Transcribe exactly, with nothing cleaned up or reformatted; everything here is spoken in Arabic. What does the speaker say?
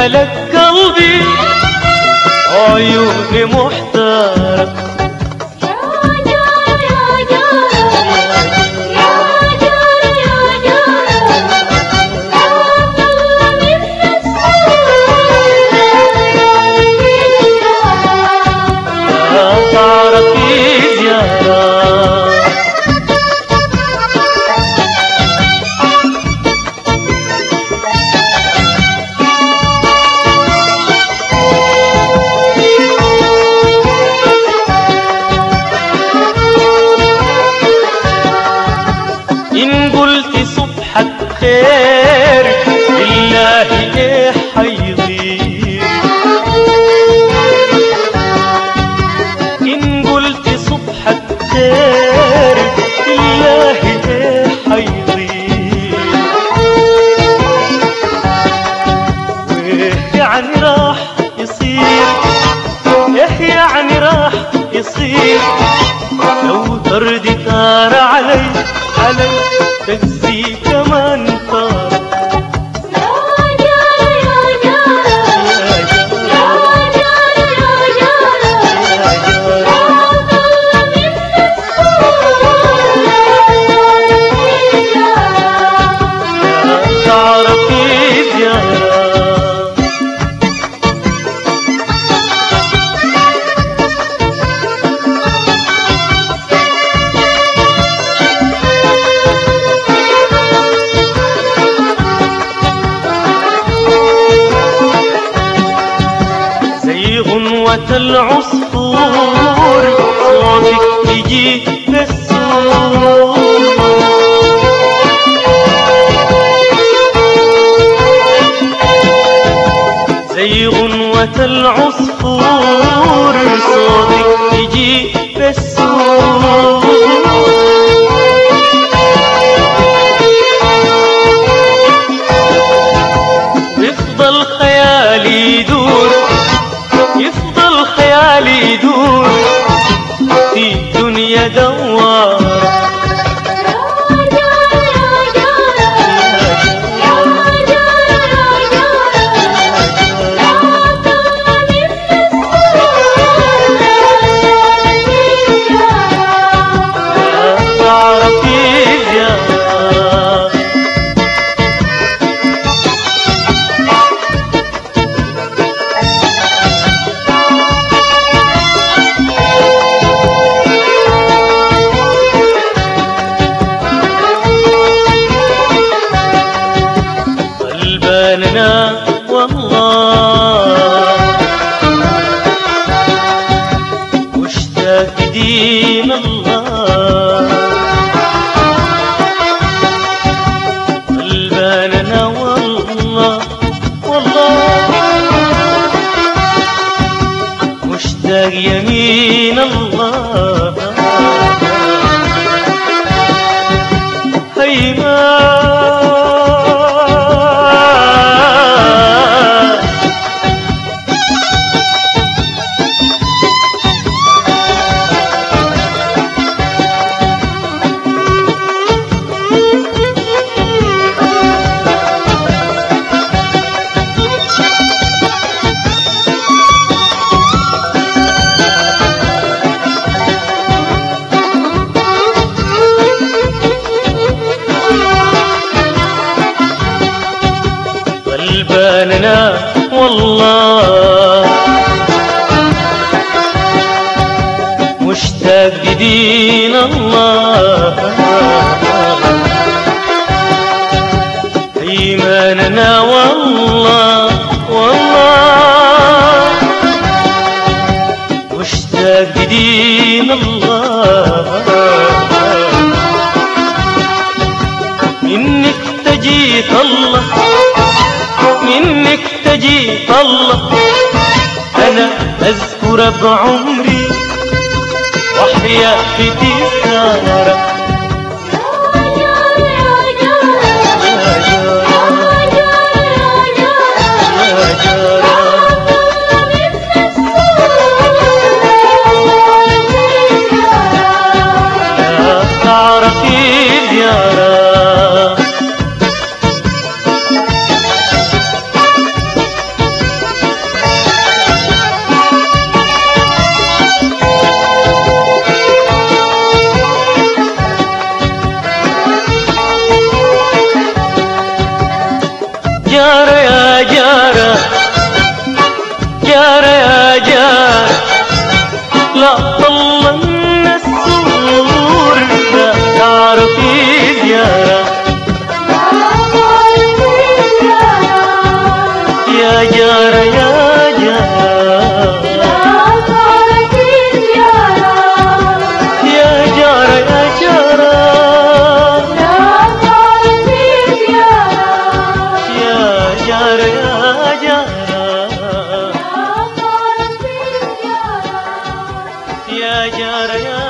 ملك قلبي عيوني محتارة. خير بالله ايه حيضيق، إن قلت صبحك خير بالله ايه حيضيق، وايه يعني راح يصير، ايه يعني راح يصير لو تردي ثار علي علي تجزي كمان طار. العصفور صوتك يجي بالسور، زي غنوة العصفور صوتك يجي بالسور، يفضل خيالي يدور يفضل خيالي يدور في الدنيا دوار. غلباننا والله واشتاق دين الله، غلباننا والله والله مشتاق يمين الله، هيما غلباننا والله مشتاق لدين الله، إيماننا والله والله مشتاق لدين الله، منك تجيت الله منك تجيت الله، أنا أذكر بعمري وأحيا في تذكارك. جارة يا جارة يا جارة يا جارة يا جارة يا جارة يا جارة يا